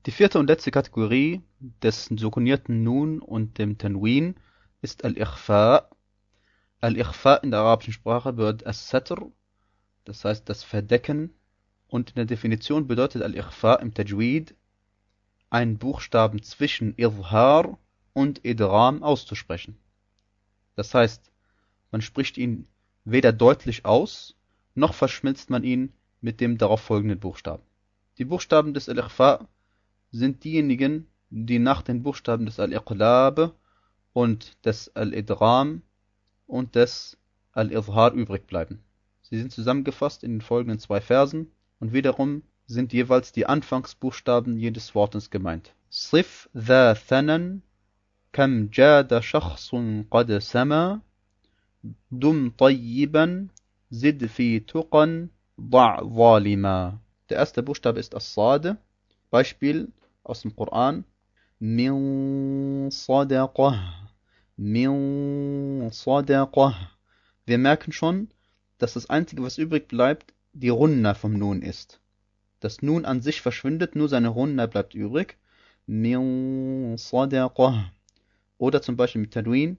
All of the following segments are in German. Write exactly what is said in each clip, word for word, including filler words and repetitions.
Die vierte und letzte Kategorie des sukunierten Nun und dem Tanwin ist Al-Ikhfa. Al-Ikhfa in der arabischen Sprache bedeutet As-Satr, das heißt das Verdecken. Und in der Definition bedeutet Al-Ikhfa im Tajwid, einen Buchstaben zwischen Idhar und Idgham auszusprechen. Das heißt, man spricht ihn weder deutlich aus, noch verschmilzt man ihn mit dem darauf folgenden Buchstaben. Die Buchstaben des Al-Ikhfa sind diejenigen, die nach den Buchstaben des Al-Iqlab und des Al-Idgham und des Al-Idhar übrig bleiben. Sie sind zusammengefasst in den folgenden zwei Versen und wiederum sind jeweils die Anfangsbuchstaben jedes Wortes gemeint. Sif dha thanan kam jada shakhsun qad sama dum tayyiban zid fi tuqan da' zalima. Der erste Buchstabe ist As-Sad. Beispiel aus dem Koran. Min sadaqah. Min sadaqah. Wir merken schon, dass das Einzige, was übrig bleibt, die Runna vom Nun ist. Das Nun an sich verschwindet, nur seine Runna bleibt übrig. Min sadaqah. Oder zum Beispiel mit Tanwin.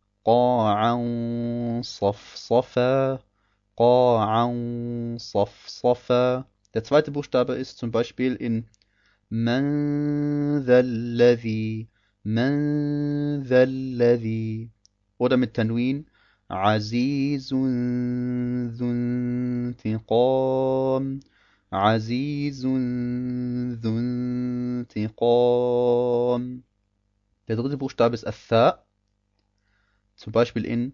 Qa'an safsafa. Qa'an safsafa. Der zweite Buchstabe ist zum Beispiel in Man dhalladhi. Man dhalladhi. Oder mit Tanwin. Azizun dhuntiqam. Azizun dhuntiqam. Der dritte Buchstabe ist Atha. Zum Beispiel in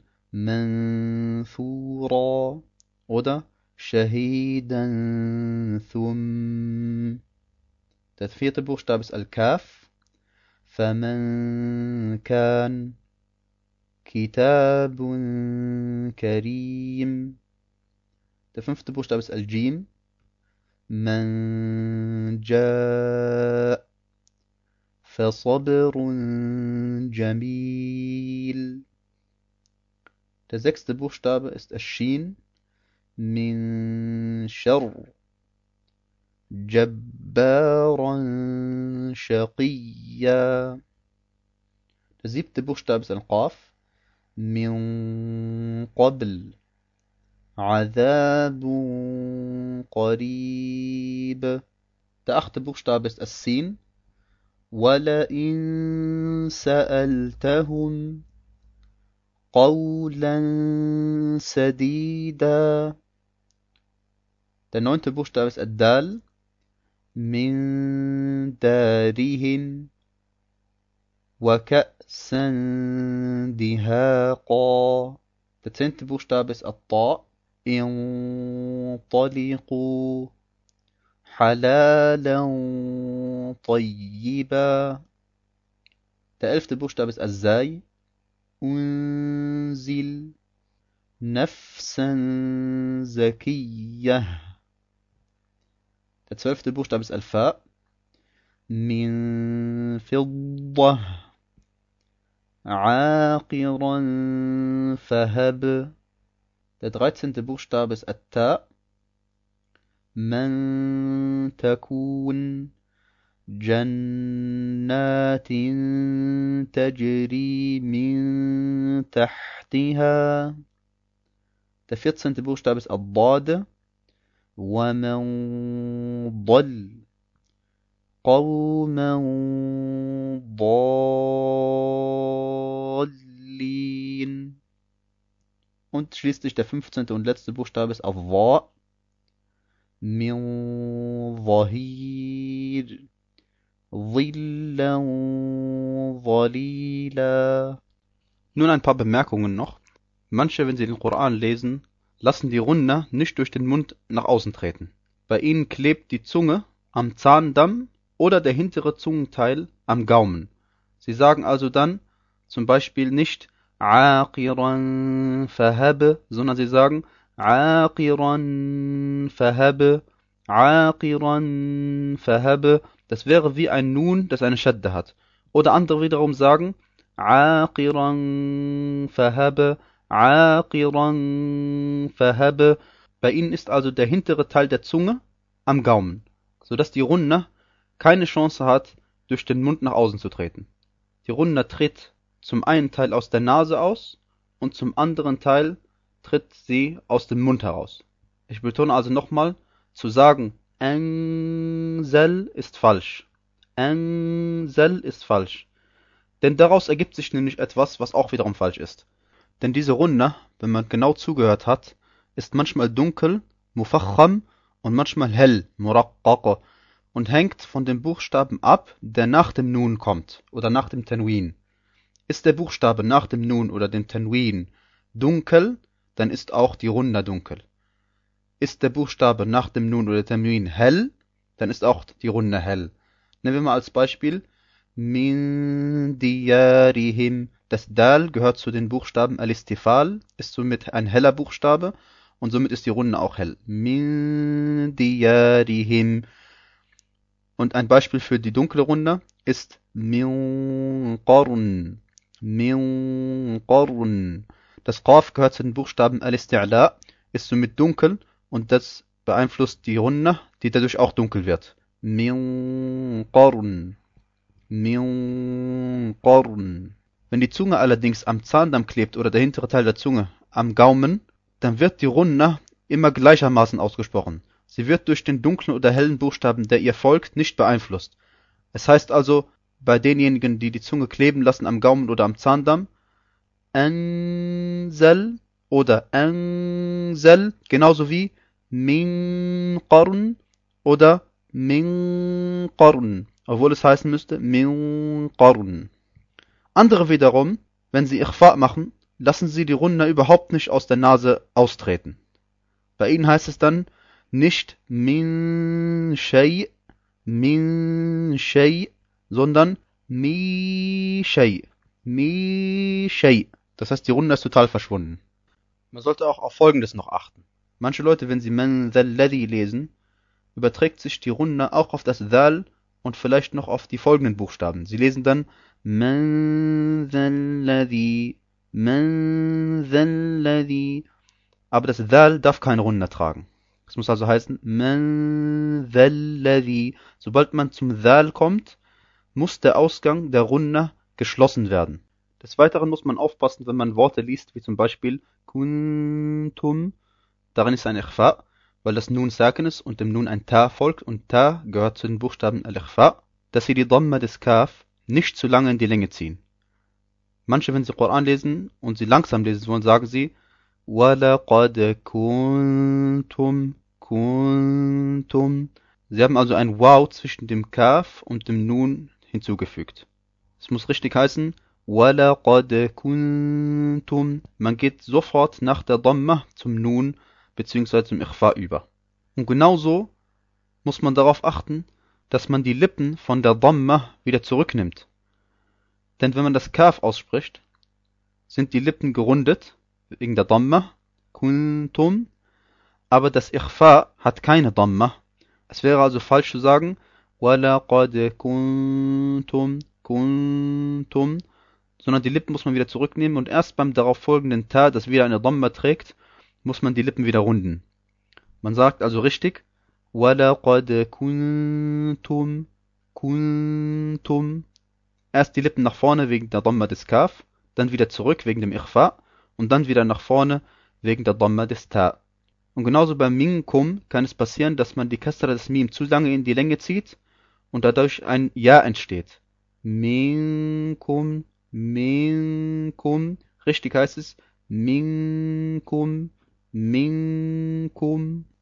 Manthura oder Shahidan thum. Der vierte Buchstabe ist Al-Kaf. Faman kan Kitabun Karim. Der fünfte Buchstabe ist Al-Jim. Man ja Fasabrun Jamil. Der sechste Buchstabe ist Ash-Shin. Min Sharr Jabbaran Shaqiyya. Der siebte Buchstabe ist Al-Qaf. Min Qabl Adhabun Qarib. Der achte Buchstabe ist As-Sin. وَلَئِن سَأَلْتَهُمْ قَوْلًا سَدِيدًا. Der neunte Buchstabe ist Ad-Dal. Min Darihin وَكَأْسًا دِهَاقًا. Der zehnte Buchstabe ist At-Ta. انطلقوا حلالا طيبا. Der elfte Buchstabe ist Az-Zai. Unzil nafsan zakiyyah. Der zwölfte Buchstabe ist Al-Fa. Min fiddah aqiran fahab. Der dreizehnte Buchstabe ist At-Ta. Man takun jannatin tajri min tahtiha. Der vierzehnte Buchstabe ist Ad-Dad. Wa man dall qawman dallin. Und schließlich der fünfzehnte und letzte Buchstabe ist Adh-Dha. Min Dhahir Dhillan Dhalila. Nun ein paar Bemerkungen noch. Manche, wenn sie den Koran lesen, lassen die Runna nicht durch den Mund nach außen treten. Bei ihnen klebt die Zunge am Zahndamm oder der hintere Zungenteil am Gaumen. Sie sagen also dann zum Beispiel nicht Aqiran fahab, sondern sie sagen Aqiran fahab, Aqiran fahab. Das wäre wie ein Nun, das eine Shadda hat. Oder andere wiederum sagen Aqiran fahab, Aqiran fahab. Bei ihnen ist also der hintere Teil der Zunge am Gaumen, sodass die Runna keine Chance hat, durch den Mund nach außen zu treten. Die Runna tritt zum einen Teil aus der Nase aus und zum anderen Teil tritt sie aus dem Mund heraus. Ich betone also nochmal, zu sagen Anzal ist falsch. Anzal ist falsch. Denn daraus ergibt sich nämlich etwas, was auch wiederum falsch ist. Denn diese Runna, wenn man genau zugehört hat, ist manchmal dunkel, mufakham, und manchmal hell, muraqqaq, und hängt von dem Buchstaben ab, der nach dem Nun kommt oder nach dem Tanwin. Ist der Buchstabe nach dem Nun oder dem Tanwin dunkel, dann ist auch die Runna dunkel. Ist der Buchstabe nach dem Nun oder Tanwin hell, dann ist auch die Runna hell. Nehmen wir mal als Beispiel Min diyarihim. Das Dal gehört zu den Buchstaben Al-Istifal, ist somit ein heller Buchstabe und somit ist die Runde auch hell. Min diyarihim. Und ein Beispiel für die dunkle Runde ist Min qarn. Min qarn. Das Qaf gehört zu den Buchstaben Al-Isti'la, ist somit dunkel und das beeinflusst die Runde, die dadurch auch dunkel wird. Min qarn. Min qarn. Wenn die Zunge allerdings am Zahndamm klebt oder der hintere Teil der Zunge am Gaumen, dann wird die Runna immer gleichermaßen ausgesprochen. Sie wird durch den dunklen oder hellen Buchstaben, der ihr folgt, nicht beeinflusst. Es heißt also, bei denjenigen, die die Zunge kleben lassen am Gaumen oder am Zahndamm, Anzal oder Anzal, genauso wie Min qarn oder Min qarn, obwohl es heißen müsste Min qarn. Andere wiederum, wenn sie Ikhfa machen, lassen sie die Runna überhaupt nicht aus der Nase austreten. Bei ihnen heißt es dann nicht Min shay, Min shay, sondern Mi shay, Mi shay. Das heißt, die Runna ist total verschwunden. Man sollte auch auf Folgendes noch achten. Manche Leute, wenn sie Man dhal ladhi lesen, überträgt sich die Runna auch auf das Dhal und vielleicht noch auf die folgenden Buchstaben. Sie lesen dann Man dhal ladhi, Man dhal ladhi. Aber das Dhal darf keine Runna tragen. Es muss also heißen Man dhal ladhi. Sobald man zum Dhal kommt, muss der Ausgang der Runna geschlossen werden. Des Weiteren muss man aufpassen, wenn man Worte liest, wie zum Beispiel Kuntum. Darin ist ein Ikhfa, weil das Nun Sakin ist und dem Nun ein Ta folgt und Ta gehört zu den Buchstaben Al-Ikhfa, dass sie die Dhamma des Kaf nicht zu lange in die Länge ziehen. Manche, wenn sie Koran lesen und sie langsam lesen wollen, sagen sie وَلَقَدْ كُنْتُمْ كُنْتُمْ. Sie haben also ein Waw zwischen dem Kaf und dem Nun hinzugefügt. Es muss richtig heißen وَلَقَدْ كُنْتُمْ. Man geht sofort nach der Dhamma zum Nun bzw. zum Ikhfa über. Und genauso muss man darauf achten, dass man die Lippen von der Dhamma wieder zurücknimmt. Denn wenn man das Kaf ausspricht, sind die Lippen gerundet, wegen der Dhamma, kuntum, aber das Ikhfa hat keine Dhamma. Es wäre also falsch zu sagen, وَلَقَدْ kuntum, kuntum, sondern die Lippen muss man wieder zurücknehmen und erst beim darauf folgenden Ta, das wieder eine Dhamma trägt, muss man die Lippen wieder runden. Man sagt also richtig, وَلَقَدْ kuntum, kuntum. Erst die Lippen nach vorne wegen der Dhamma des Kaf, dann wieder zurück wegen dem Ikhfa und dann wieder nach vorne wegen der Dhamma des Ta. Und genauso beim Minkum kann es passieren, dass man die Kasra des Mim zu lange in die Länge zieht und dadurch ein Ja entsteht. Minkum, Minkum. Richtig heißt es Minkum, Minkum.